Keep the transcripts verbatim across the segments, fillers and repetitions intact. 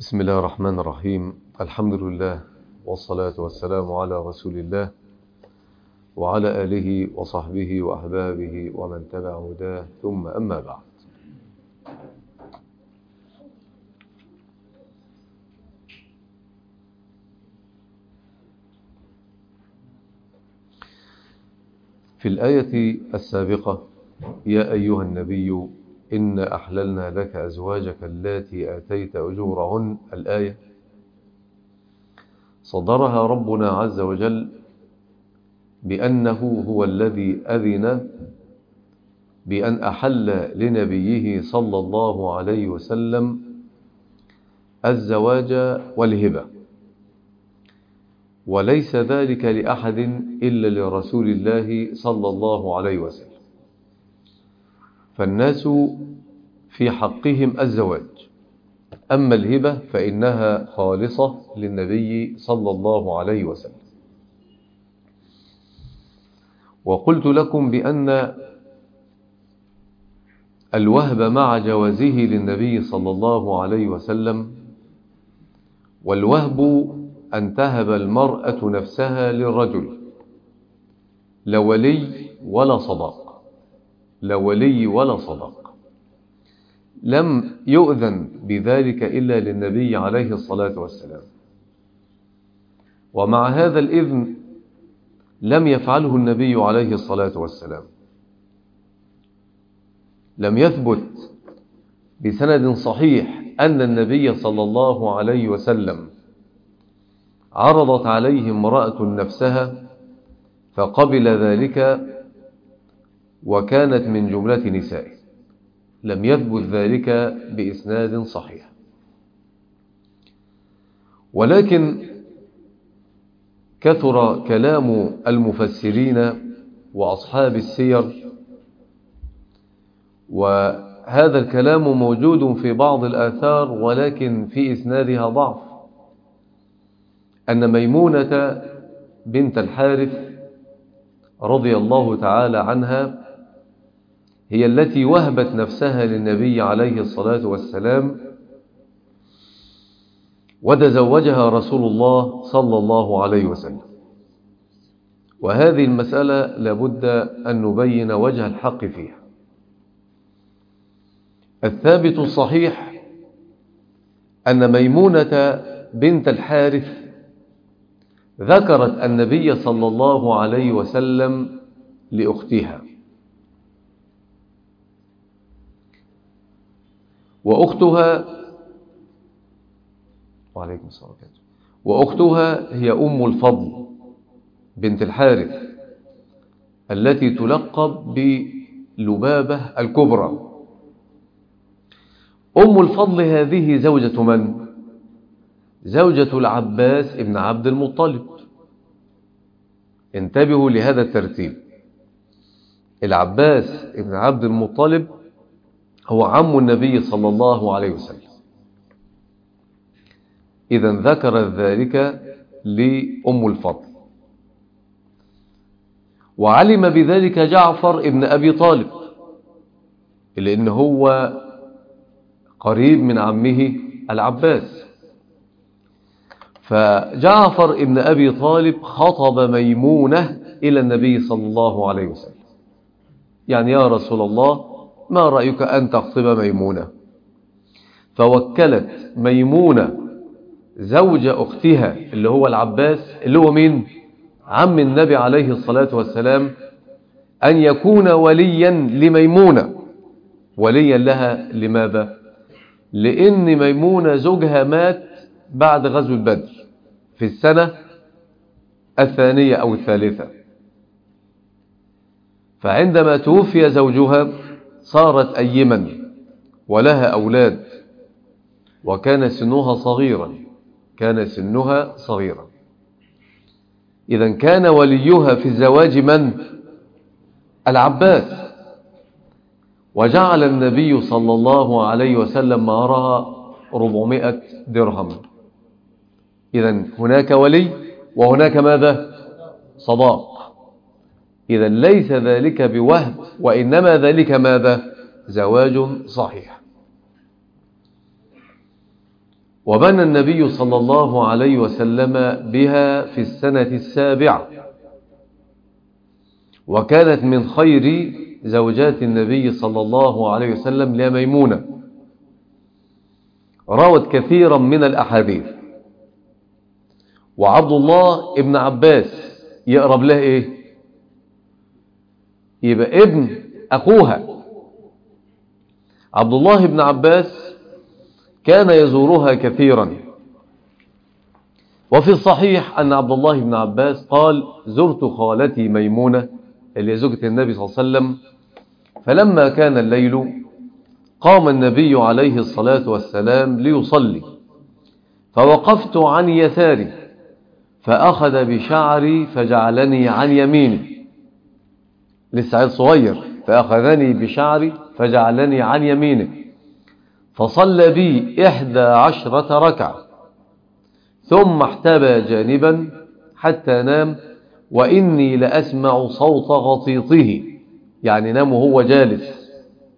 بسم الله الرحمن الرحيم. الحمد لله والصلاة والسلام على رسول الله وعلى آله وصحبه وأحبابه ومن تبع هداه، ثم أما بعد. في الآية السابقة: يا أيها النبي إنا أحللنا لك أزواجك اللاتي آتيت أجورهن، الآية صدرها ربنا عز وجل بأنه هو الذي أذن بأن أحل لنبيه صلى الله عليه وسلم الزواج والهبة، وليس ذلك لأحد إلا لرسول الله صلى الله عليه وسلم. فالناس في حقهم الزواج، أما الهبة فإنها خالصة للنبي صلى الله عليه وسلم. وقلت لكم بأن الوهب مع جوازه للنبي صلى الله عليه وسلم، والوهب أن تهب المرأة نفسها للرجل، لا ولي ولا صداق، لا ولي ولا صداق، لم يؤذن بذلك إلا للنبي عليه الصلاة والسلام. ومع هذا الإذن لم يفعله النبي عليه الصلاة والسلام، لم يثبت بسند صحيح أن النبي صلى الله عليه وسلم عرضت عليه امرأة نفسها فقبل ذلك وكانت من جملة نسائه، لم يثبت ذلك بإسناد صحيح. ولكن كثر كلام المفسرين وأصحاب السير، وهذا الكلام موجود في بعض الآثار ولكن في إسنادها ضعف، أن ميمونة بنت الحارث رضي الله تعالى عنها هي التي وهبت نفسها للنبي عليه الصلاة والسلام، وتزوجها رسول الله صلى الله عليه وسلم. وهذه المسألة لابد أن نبين وجه الحق فيها. الثابت الصحيح أن ميمونة بنت الحارث ذكرت النبي صلى الله عليه وسلم لأختها، وأختها وعليكم السلام وأختها هي أم الفضل بنت الحارث التي تلقب بلبابة الكبرى. أم الفضل هذه زوجة من؟ زوجة العباس ابن عبد المطلب. انتبهوا لهذا الترتيب: العباس ابن عبد المطلب هو عم النبي صلى الله عليه وسلم، إذن ذكرت ذلك لأم الفضل. وعلم بذلك جعفر ابن أبي طالب، لأن هو قريب من عمه العباس. فجعفر ابن أبي طالب خطب ميمونة إلى النبي صلى الله عليه وسلم، يعني يا رسول الله ما رأيك أن تخطب ميمونة؟ فوكلت ميمونة زوج أختها اللي هو العباس، اللي هو مين؟ عم النبي عليه الصلاة والسلام، أن يكون وليا لميمونة، وليا لها. لماذا؟ لأن ميمونة زوجها مات بعد غزو بدر في السنة الثانية أو الثالثة، فعندما توفي زوجها صارت أيما ولها أولاد، وكان سنها صغيرا، كان سنها صغيرا. إذن كان وليها في الزواج من؟ العباس. وجعل النبي صلى الله عليه وسلم مهرها أربعمائة درهم. إذن هناك ولي وهناك ماذا؟ صداق. إذن ليس ذلك بوهب، وإنما ذلك ماذا؟ زواج صحيح. وبنى النبي صلى الله عليه وسلم بها في السنة السابعة، وكانت من خير زوجات النبي صلى الله عليه وسلم لميمونة، روت كثيرا من الأحاديث. وعبد الله ابن عباس يقرب له إيه؟ يبقى ابن أخوها. عبد الله ابن عباس كان يزورها كثيرا، وفي الصحيح أن عبد الله بن عباس قال: زرت خالتي ميمونة اللي زوجة النبي صلى الله عليه وسلم، فلما كان الليل قام النبي عليه الصلاة والسلام ليصلي، فوقفت عن يساري فأخذ بشعري فجعلني عن يميني. لسه عيل صغير، فأخذني بشعري فجعلني عن يمينه، فصلى بي إحدى عشرة ركعة، ثم احتبى جانبا حتى نام، وإني لأسمع صوت غطيطه، يعني نام وهو جالس.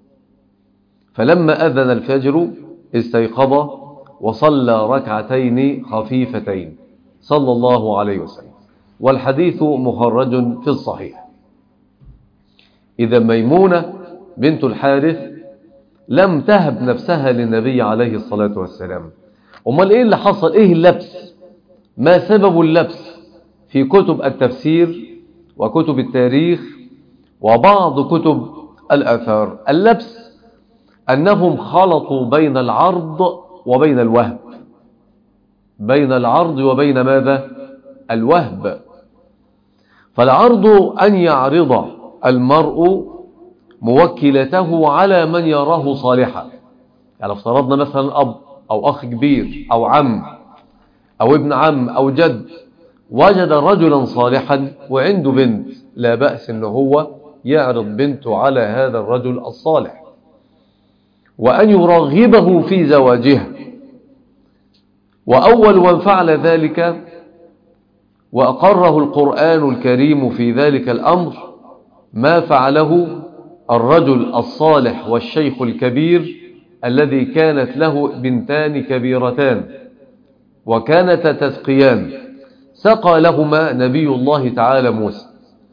فلما أذن الفجر استيقظ وصلى ركعتين خفيفتين صلى الله عليه وسلم، والحديث مخرج في الصحيح. إذا ميمونة بنت الحارث لم تهب نفسها للنبي عليه الصلاة والسلام. أمال إيه اللي حصل؟ إيه اللبس؟ ما سبب اللبس؟ في كتب التفسير وكتب التاريخ وبعض كتب الآثار، اللبس أنهم خلطوا بين العرض وبين الوهب، بين العرض وبين ماذا؟ الوهب. فالعرض أن يعرض المرء موكلته على من يراه صالحا، يعني افترضنا مثلا أب أو أخ كبير أو عم أو ابن عم أو جد وجد رجلا صالحا وعنده بنت، لا بأس أنه هو يعرض بنته على هذا الرجل الصالح وأن يرغبه في زواجها. وأول من فعل ذلك وأقره القرآن الكريم في ذلك الأمر ما فعله الرجل الصالح والشيخ الكبير الذي كانت له بنتان كبيرتان وكانتا تسقيان، سقى لهما نبي الله تعالى موسى.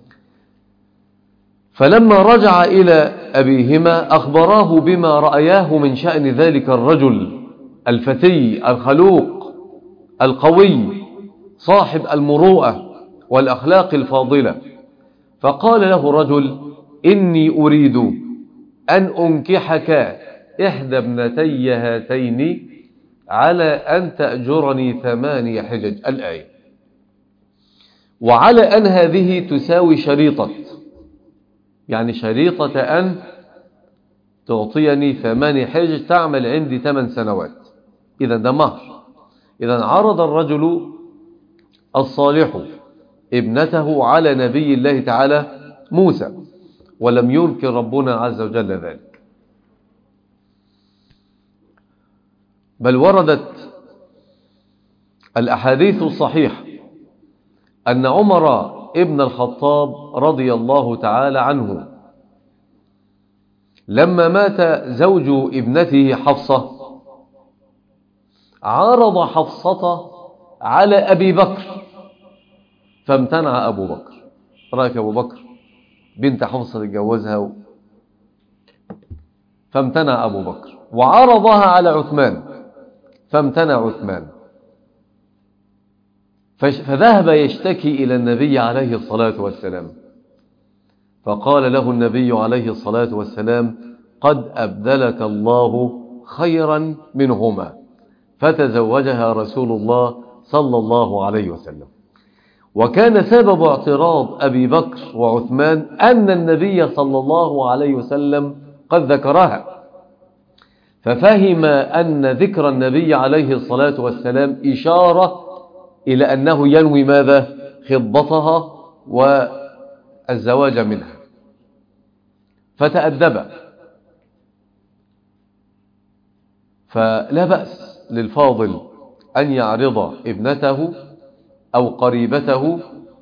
فلما رجع إلى أبيهما أخبراه بما رأياه من شأن ذلك الرجل الفتي الخلوق القوي صاحب المروءة والأخلاق الفاضلة. فقال له الرجل: إني أريد أن أنكحك إحدى ابنتي هاتين على أن تأجرني ثماني حجج، الآية، وعلى أن هذه تساوي شريطة، يعني شريطة أن تعطيني ثماني حجج تعمل عندي ثمان سنوات. إذا ده مهر. إذا عرض الرجل الصالح ابنته على نبي الله تعالى موسى، ولم ينكر ربنا عز وجل ذلك، بل وردت الأحاديث الصحيحة أن عمر ابن الخطاب رضي الله تعالى عنه لما مات زوج ابنته حفصة عرض حفصة على أبي بكر فامتنع أبو بكر. رأيك أبو بكر بنت حفصة تتجوزها و... فامتنع أبو بكر، وعرضها على عثمان فامتنع عثمان، فذهب يشتكي إلى النبي عليه الصلاة والسلام، فقال له النبي عليه الصلاة والسلام: قد أبدلك الله خيرا منهما، فتزوجها رسول الله صلى الله عليه وسلم. وكان سبب اعتراض أبي بكر وعثمان أن النبي صلى الله عليه وسلم قد ذكرها، ففهم أن ذكر النبي عليه الصلاة والسلام إشارة إلى أنه ينوي ماذا؟ خطبتها والزواج منها، فتأدب. فلا بأس للفاضل أن يعرض ابنته أو قريبته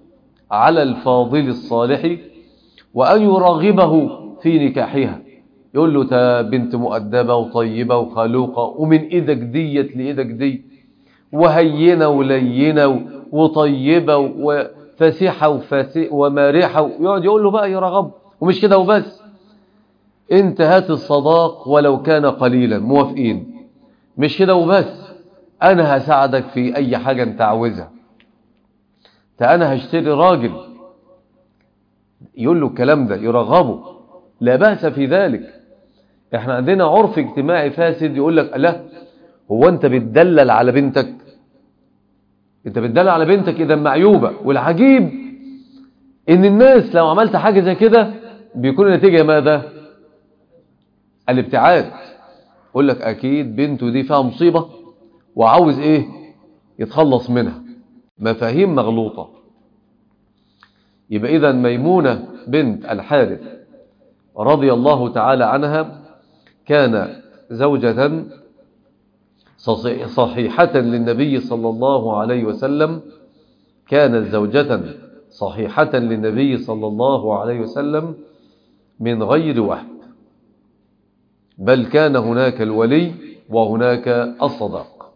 على الفاضل الصالح وأن يرغبه في نكاحها، يقول له تا بنت مؤدبة وطيبة وخلوقة، ومن إيدك ديت لإيدك دي، وهينة ولينة وطيبة وفسيحة ومارحة، يقعد يقول له بقى يرغب. ومش كده وبس، انت هات الصداق ولو كان قليلا، موافقين. مش كده وبس، انا هساعدك في اي حاجة انت عاوزها، انا هشتري راجل. يقول له الكلام ده يرغبه، لا بأس في ذلك. احنا عندنا عرف اجتماعي فاسد يقول لك لا، هو انت بتدلل على بنتك، انت بتدلل على بنتك اذا معيوبة. والعجيب ان الناس لو عملت حاجة زي كده بيكون النتيجة ماذا؟ الابتعاد. يقول لك اكيد بنته دي فيها مصيبة وعاوز ايه؟ يتخلص منها. مفاهيم مغلوطة. يبقى اذا ميمونة بنت الحارث رضي الله تعالى عنها كان زوجة صحيحة للنبي صلى الله عليه وسلم، كانت زوجة صحيحة للنبي صلى الله عليه وسلم من غير وهب، بل كان هناك الولي وهناك الصداق.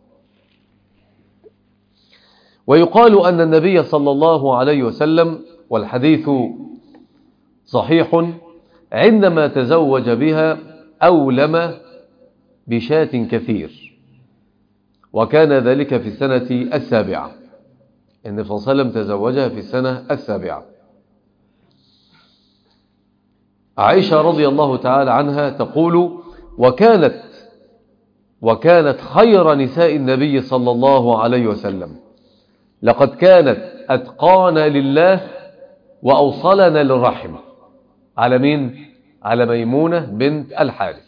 ويقال أن النبي صلى الله عليه وسلم، والحديث صحيح، عندما تزوج بها أولم بشاة كثير، وكان ذلك في السنة السابعة. النبي صلى الله عليه وسلم تزوجها في السنة السابعة. عائشة رضي الله تعالى عنها تقول: وكانت وكانت خير نساء النبي صلى الله عليه وسلم، لقد كانت أتقانا لله وأوصلنا للرحم. على مين؟ على ميمونة بنت الحارث.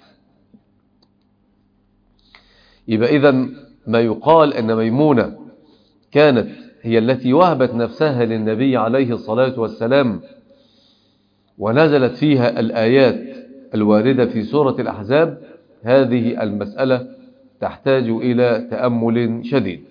يبقى إذن ما يقال أن ميمونة كانت هي التي وهبت نفسها للنبي عليه الصلاة والسلام، ونزلت فيها الآيات الواردة في سورة الأحزاب، هذه المسألة تحتاج إلى تأمل شديد.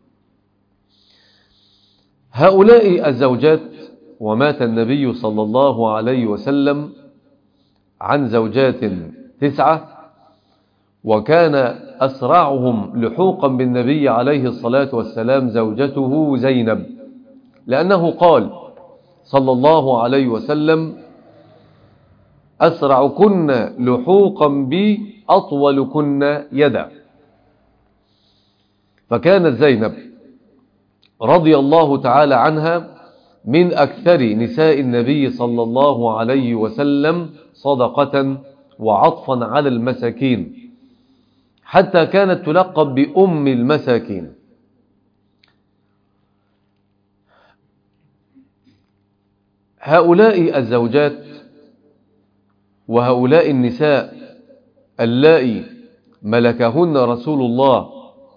هؤلاء الزوجات، ومات النبي صلى الله عليه وسلم عن زوجات تسعة، وكان أسرعهم لحوقا بالنبي عليه الصلاة والسلام زوجته زينب، لأنه قال صلى الله عليه وسلم: أسرعكن لحوقا بي أطولكن يدا. فكانت زينب رضي الله تعالى عنها من أكثر نساء النبي صلى الله عليه وسلم صدقة وعطفا على المساكين، حتى كانت تلقب بأم المساكين. هؤلاء الزوجات وهؤلاء النساء اللائي ملكهن رسول الله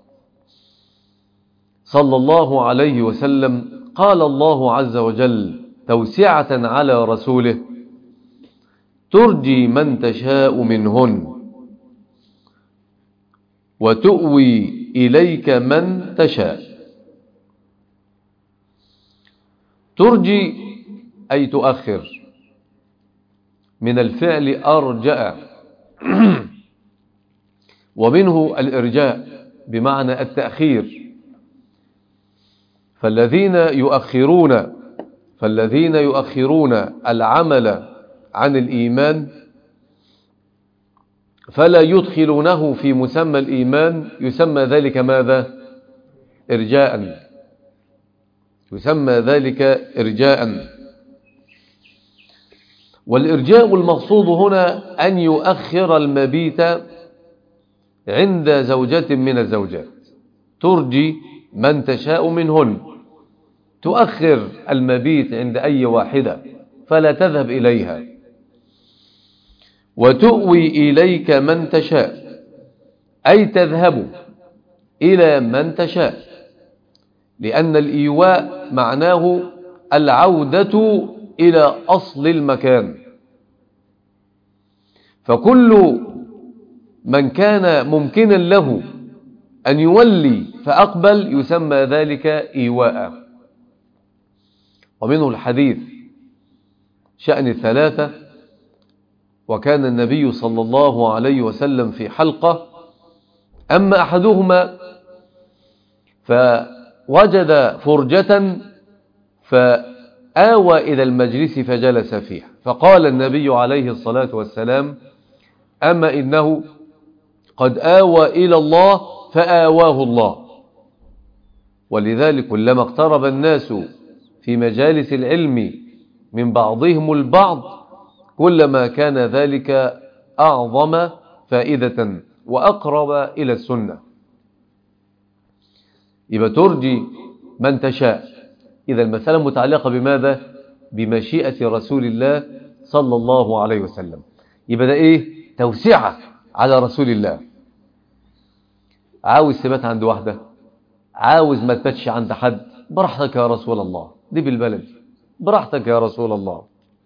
صلى الله عليه وسلم، قال الله عز وجل توسعة على رسوله: ترجي من تشاء منهن وتؤوي إليك من تشاء. ترجي أي تؤخر، من الفعل أرجأ، ومنه الإرجاء بمعنى التأخير. فالذين يؤخرون فالذين يؤخرون العمل عن الإيمان فلا يدخلونه في مسمى الإيمان، يسمى ذلك ماذا؟ إرجاء. يسمى ذلك إرجاء. والإرجاء المقصود هنا أن يؤخر المبيت عند زوجة من الزوجات. ترجي من تشاء منهن، تؤخر المبيت عند أي واحدة فلا تذهب إليها. وتؤوي إليك من تشاء، أي تذهب إلى من تشاء، لأن الإيواء معناه العودة إلى أصل المكان. فكل من كان ممكنا له أن يولي فأقبل يسمى ذلك إيواء. ومنه الحديث شأن الثلاثة، وكان النبي صلى الله عليه وسلم في حلقة، أما أحدهما فوجد فرجة فآوى إلى المجلس فجلس فيها، فقال النبي عليه الصلاة والسلام: أما إنه قد آوى إلى الله فآواه الله. ولذلك كلما اقترب الناس في مجالس العلم من بعضهم البعض كلما كان ذلك أعظم فائدة وأقرب إلى السنة. يبقى ترجي من تشاء. إذا المسألة متعلقة بماذا؟ بمشيئة رسول الله صلى الله عليه وسلم. يبقى ده إيه؟ توسعة على رسول الله. عاوز تبات عند واحدة، عاوز ما تباتش عند حد، براحتك يا رسول الله. دي بالبلد، براحتك يا رسول الله.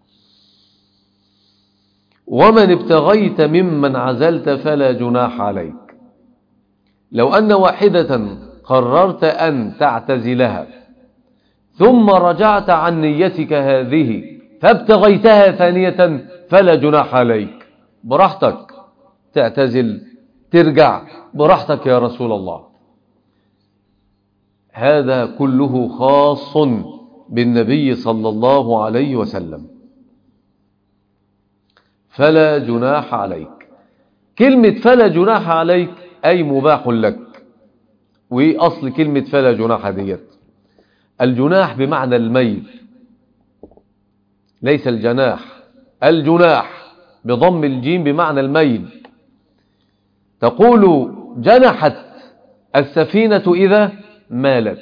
ومن ابتغيت ممن عزلت فلا جناح عليك. لو أن واحدة قررت أن تعتزلها ثم رجعت عن نيتك هذه فابتغيتها ثانية فلا جناح عليك، براحتك تعتزل ترجع، براحتك يا رسول الله. هذا كله خاص بالنبي صلى الله عليه وسلم. فلا جناح عليك، كلمة فلا جناح عليك أي مباح لك. وأصل كلمة فلا جناح ديت، الجناح بمعنى الميل، ليس الجناح، الجناح بضم الجيم بمعنى الميل. تقول جنحت السفينة إذا مالت.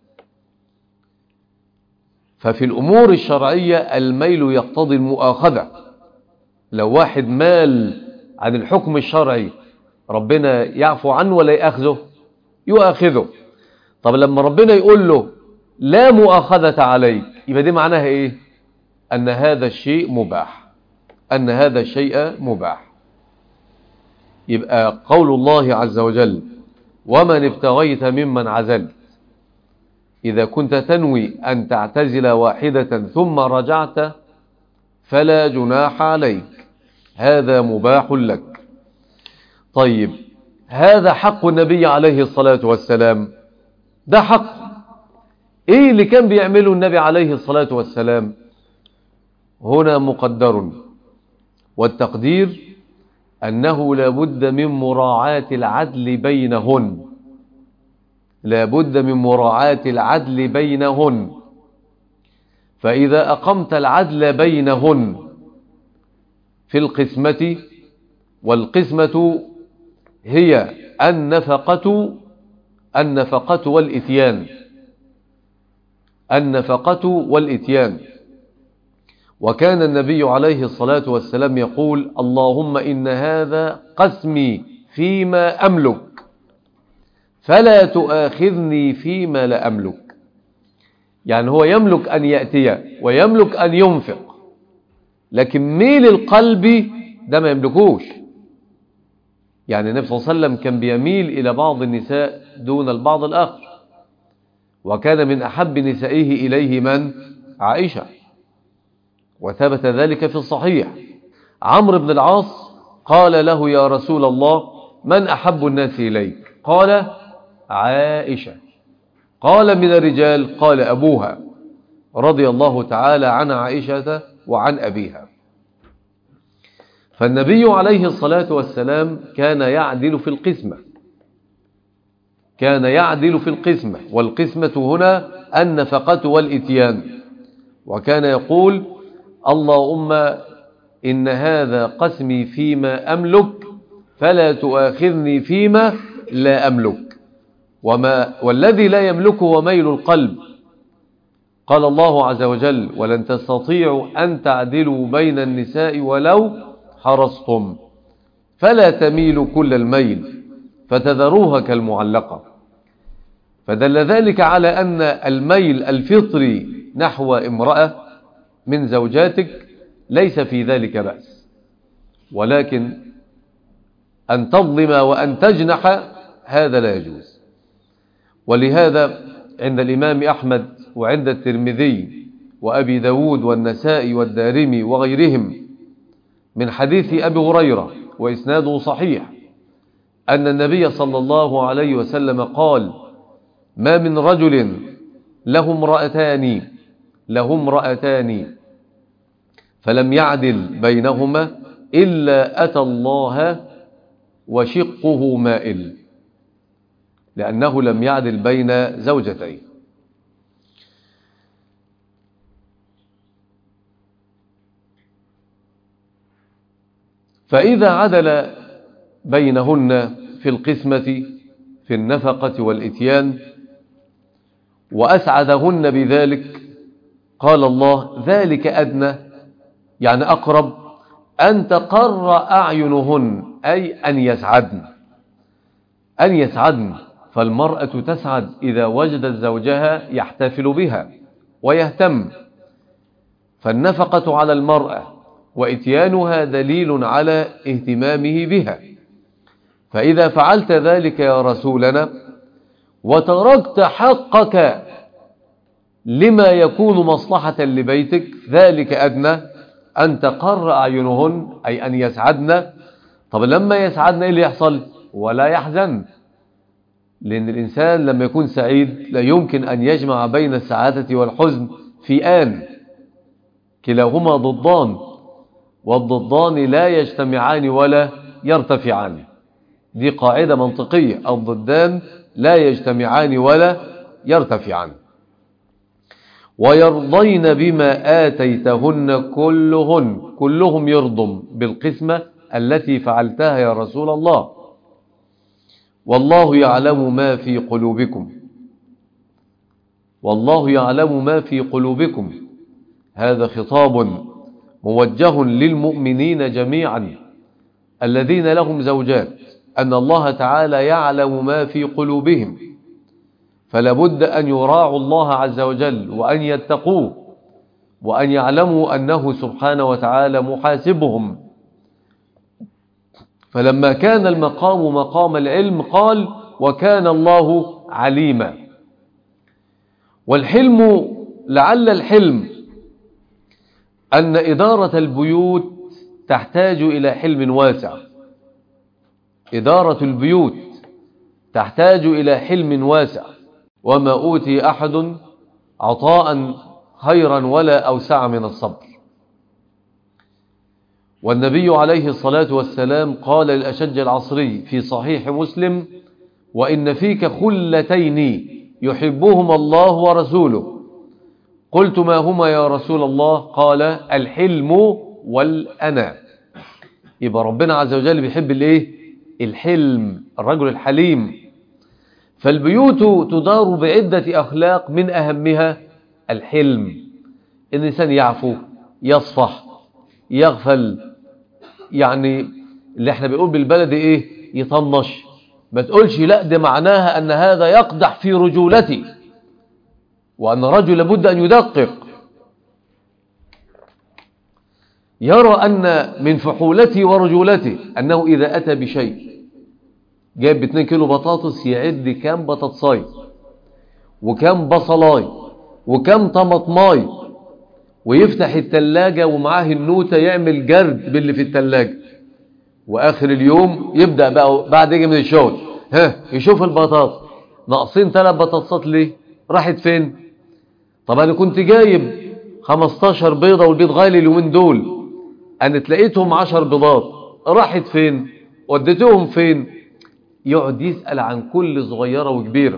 ففي الأمور الشرعية الميل يقتضي المؤاخذة. لو واحد مال عن الحكم الشرعي ربنا يعفو عنه ولا يأخذه؟ يؤاخذه. طب لما ربنا يقول له لا مؤاخذة عليك، يبقى دي معناها إيه؟ أن هذا الشيء مباح، أن هذا الشيء مباح. يبقى قول الله عز وجل: ومن ابتغيت ممن عزلت، إذا كنت تنوي أن تعتزل واحدة ثم رجعت فلا جناح عليك، هذا مباح لك. طيب، هذا حق النبي عليه الصلاة والسلام، ده حق. إيه اللي كان بيعمله النبي عليه الصلاة والسلام؟ هنا مقدر، والتقدير أنه لابد من مراعاة العدل بينهن، لابد من مراعاة العدل بينهن. فإذا أقمت العدل بينهن في القسمة، والقسمة هي النفقة النفقة والإتيان، النفقة والإتيان. وكان النبي عليه الصلاة والسلام يقول: اللهم إن هذا قسمي فيما أملك فلا تؤاخذني فيما لا أملك. يعني هو يملك أن يأتي ويملك أن ينفق، لكن ميل القلب ده ما يملكوش. يعني النبي صلى الله عليه وسلم كان بيميل إلى بعض النساء دون البعض الآخر، وكان من أحب نسائه إليه من؟ عائشة، وثبت ذلك في الصحيح. عمرو بن العاص قال له: يا رسول الله، من أحب الناس إليك؟ قال: عائشة. قال: من الرجال؟ قال: أبوها، رضي الله تعالى عن عائشة وعن أبيها. فالنبي عليه الصلاة والسلام كان يعدل في القسمة، كان يعدل في القسمة، والقسمة هنا النفقة والإتيان. وكان يقول: اللهم إن هذا قسمي فيما أملك فلا تؤاخذني فيما لا أملك. وما والذي لا يملكه هو ميل القلب. قال الله عز وجل: ولن تستطيعوا أن تعدلوا بين النساء ولو حرصتم فلا تميلوا كل الميل فتذروها كالمعلقة. فدل ذلك على أن الميل الفطري نحو امرأة من زوجاتك ليس في ذلك بأس، ولكن أن تظلم وأن تجنح هذا لا يجوز. ولهذا عند الإمام أحمد وعند الترمذي وأبي داود والنسائي والدارمي وغيرهم من حديث أبي هريرة وإسناده صحيح أن النبي صلى الله عليه وسلم قال: ما من رجل له امرأتان له امرأتان فلم يعدل بينهما إلا أتى الله وشقه مائل، لأنه لم يعدل بين زوجتين. فإذا عدل بينهن في القسمة في النفقة والإتيان وأسعدهن بذلك، قال الله: ذلك أدنى، يعني أقرب، أن تقر أعينهن، أي أن يسعدن أن يسعدن فالمرأة تسعد إذا وجدت زوجها يحتفل بها ويهتم، فالنفقة على المرأة وإتيانها دليل على اهتمامه بها. فإذا فعلت ذلك يا رسولنا وتركت حقك لما يكون مصلحة لبيتك، ذلك أدنى أن تقر أعينهن، أي أن يسعدن. طب لما يسعدن إيه اللي يحصل؟ ولا يحزن، لأن الإنسان لما يكون سعيد لا يمكن أن يجمع بين السعادة والحزن في آن، كلاهما ضدان، والضدان لا يجتمعان ولا يرتفعان. دي قاعدة منطقية، الضدان لا يجتمعان ولا يرتفعان. ويرضين بما آتيتهن كلهن، كلهم يرضم بالقسمة التي فعلتها يا رسول الله. والله يعلم ما في قلوبكم والله يعلم ما في قلوبكم هذا خطاب موجه للمؤمنين جميعا الذين لهم زوجات، أن الله تعالى يعلم ما في قلوبهم، فلا بد أن يراعوا الله عز وجل وأن يتقوه وأن يعلموا أنه سبحانه وتعالى محاسبهم. فلما كان المقام مقام العلم قال: وكان الله عليما. والحلم، لعل الحلم أن إدارة البيوت تحتاج إلى حلم واسع. إدارة البيوت تحتاج إلى حلم واسع، وما أوتي أحد عطاء خيرا ولا أوسع من الصبر. والنبي عليه الصلاة والسلام قال للأشج العصري في صحيح مسلم: وإن فيك خلتين يحبهما الله ورسوله. قلت: ما هما يا رسول الله؟ قال: الحلم والأنا. يبقى ربنا عز وجل بيحب الايه؟ الحلم، الرجل الحليم. فالبيوت تدار بعدة أخلاق، من أهمها الحلم. الإنسان يعفو، يصفح، يغفل، يعني اللي احنا بنقول بالبلد ايه؟ يطنش. ما تقولش لا ده معناها أن هذا يقدح في رجولتي، وأن الرجل لابد أن يدقق، يرى أن من فحولته ورجولته أنه إذا أتى بشيء، جايب باتنين كيلو بطاطس، يعد كام بطاطساي وكام بصلاي وكام طماطماي، ويفتح التلاجة ومعاه النوتة يعمل جرد باللي في التلاجة، وآخر اليوم يبدأ بقى بعد يجي من الشغل ها يشوف البطاطس ناقصين ثلاث بطاطسات ليه؟ راحت فين؟ طب أنا كنت جايب خمستاشر بيضة والبيض غالي اليومين دول، أنا تلاقيتهم عشر بيضات، راحت فين؟ وديتهم فين؟ يقعد يسأل عن كل صغيرة وكبيرة.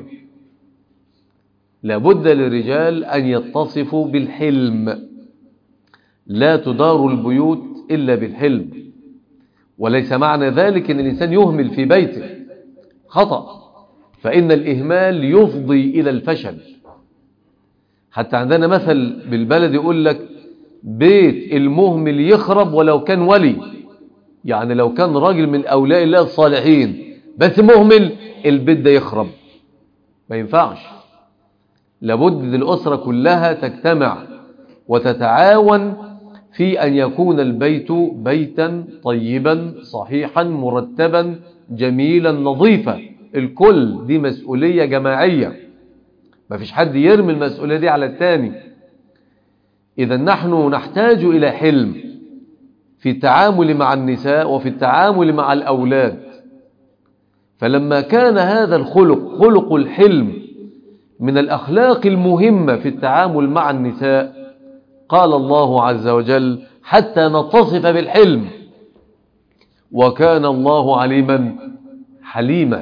لابد للرجال أن يتصفوا بالحلم. لا تدار البيوت إلا بالحلم. وليس معنى ذلك أن الإنسان يهمل في بيته، خطأ، فإن الإهمال يفضي إلى الفشل. حتى عندنا مثل بالبلد يقول لك: بيت المهمل يخرب ولو كان ولي، يعني لو كان راجل من أولياء الله الصالحين بس مهمل، البيت ده يخرب، ما ينفعش. لابد الأسرة كلها تجتمع وتتعاون في أن يكون البيت بيتا طيبا صحيحا مرتبا جميلا نظيفا. الكل، دي مسؤولية جماعية، ما فيش حد يرمي المسؤولية دي على الثاني. إذا نحن نحتاج إلى حلم في التعامل مع النساء وفي التعامل مع الأولاد. فلما كان هذا الخلق خلق الحلم من الأخلاق المهمة في التعامل مع النساء، قال الله عز وجل حتى نتصف بالحلم وكان الله عليما حليما.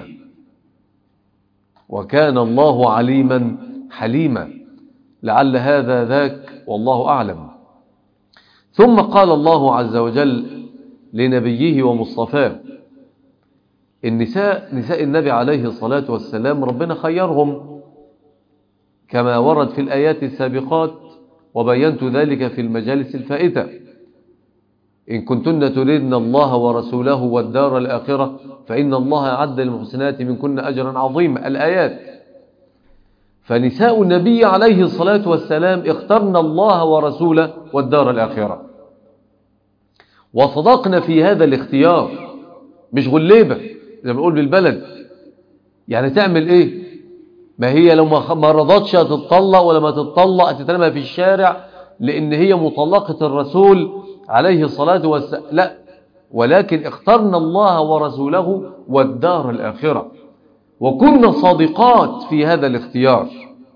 وكان الله عليما حليما، لعل هذا ذاك والله أعلم. ثم قال الله عز وجل لنبيه ومصطفاه: النساء نساء النبي عليه الصلاة والسلام ربنا خيرهم كما ورد في الآيات السابقات، وبينت ذلك في المجالس الفائتة: إن كنتن تريدن الله ورسوله والدار الآخرة فإن الله أعد للمحسنات منكن أجرا عظيما، الآيات. فنساء النبي عليه الصلاة والسلام اخترن الله ورسوله والدار الآخرة، وصدقنا في هذا الاختيار، مش غليبة زي ما بنقول بالبلد. يعني تعمل ايه؟ ما هي لو ما رضتش هتتطلق، ولا ما تتطلق هتترمى في الشارع لان هي مطلقة الرسول عليه الصلاة والسلام، لا، ولكن اخترنا الله ورسوله والدار الآخرة، وكنا صادقات في هذا الاختيار.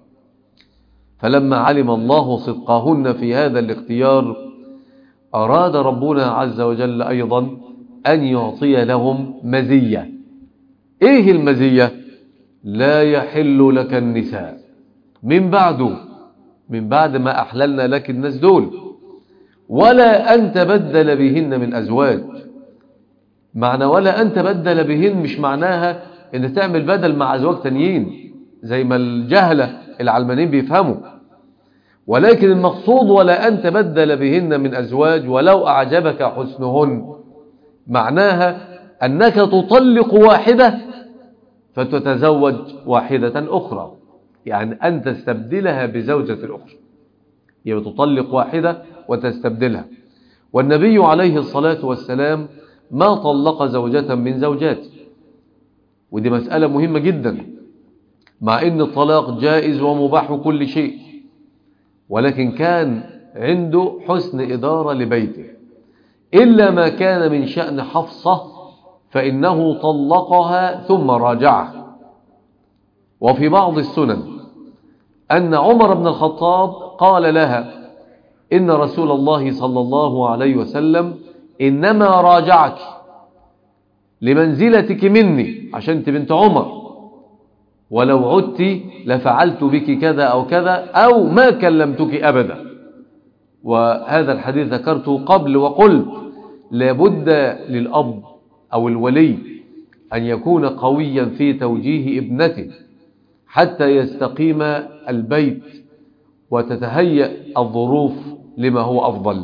فلما علم الله صدقهن في هذا الاختيار، أراد ربنا عز وجل أيضا أن يعطي لهم مزية. إيه المزية؟ لا يحل لك النساء من بعد من بعد ما أحللنا لك الناس دول، ولا أن تبدل بهن من أزواج. معنى ولا أن تبدل بهن مش معناها أن تعمل بدل مع أزواج تانيين زي ما الجهلة العلمانيين بيفهموا، ولكن المقصود ولا أن تبدل بهن من أزواج ولو أعجبك حسنهن، معناها أنك تطلق واحدة فتتزوج واحدة أخرى، يعني أن تستبدلها بزوجة أخرى، يعني تطلق واحدة وتستبدلها. والنبي عليه الصلاة والسلام ما طلق زوجة من زوجاته، ودي مسألة مهمة جدا، مع أن الطلاق جائز ومباح كل شيء، ولكن كان عنده حسن إدارة لبيته، إلا ما كان من شأن حفصة فإنه طلقها ثم راجعها. وفي بعض السنن أن عمر بن الخطاب قال لها: إن رسول الله صلى الله عليه وسلم إنما راجعك لمنزلتك مني عشان انت بنت عمر، ولو عدت لفعلت بك كذا أو كذا أو ما كلمتك أبدا. وهذا الحديث ذكرته قبل وقلت لابد للأب أو الولي أن يكون قويا في توجيه ابنته حتى يستقيم البيت وتتهيأ الظروف لما هو أفضل.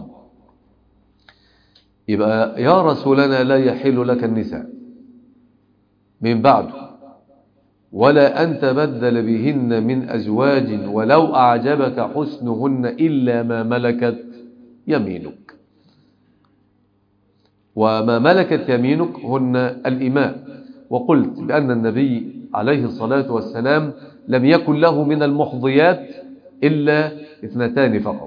يبقى يا رسولنا لا يحل لك النساء من بعد ولا أن تبدل بهن من أزواج ولو أعجبك حسنهن إلا ما ملكت يمينك. وما ملكت يمينك هن الإماء. وقلت بأن النبي عليه الصلاة والسلام لم يكن له من المحظيات إلا اثنتان فقط.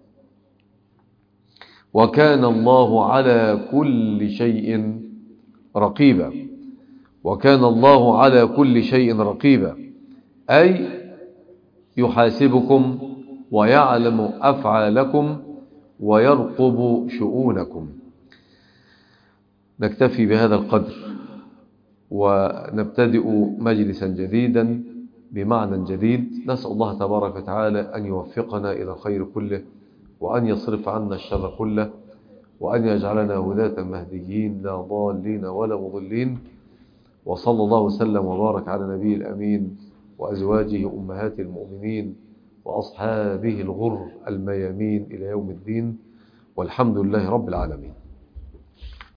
وكان الله على كل شيء رقيبا. وكان الله على كل شيء رقيبا، أي يحاسبكم ويعلم أفعالكم ويرقب شؤونكم. نكتفي بهذا القدر ونبتدئ مجلسا جديدا بمعنى جديد. نسأل الله تبارك وتعالى أن يوفقنا إلى الخير كله، وأن يصرف عنا الشر كله، وأن يجعلنا هداة مهديين لا ضالين ولا مضلين. وصلى الله وسلم وبارك على نبي الأمين وأزواجه أمهات المؤمنين وأصحابه الغر الميامين إلى يوم الدين، والحمد لله رب العالمين.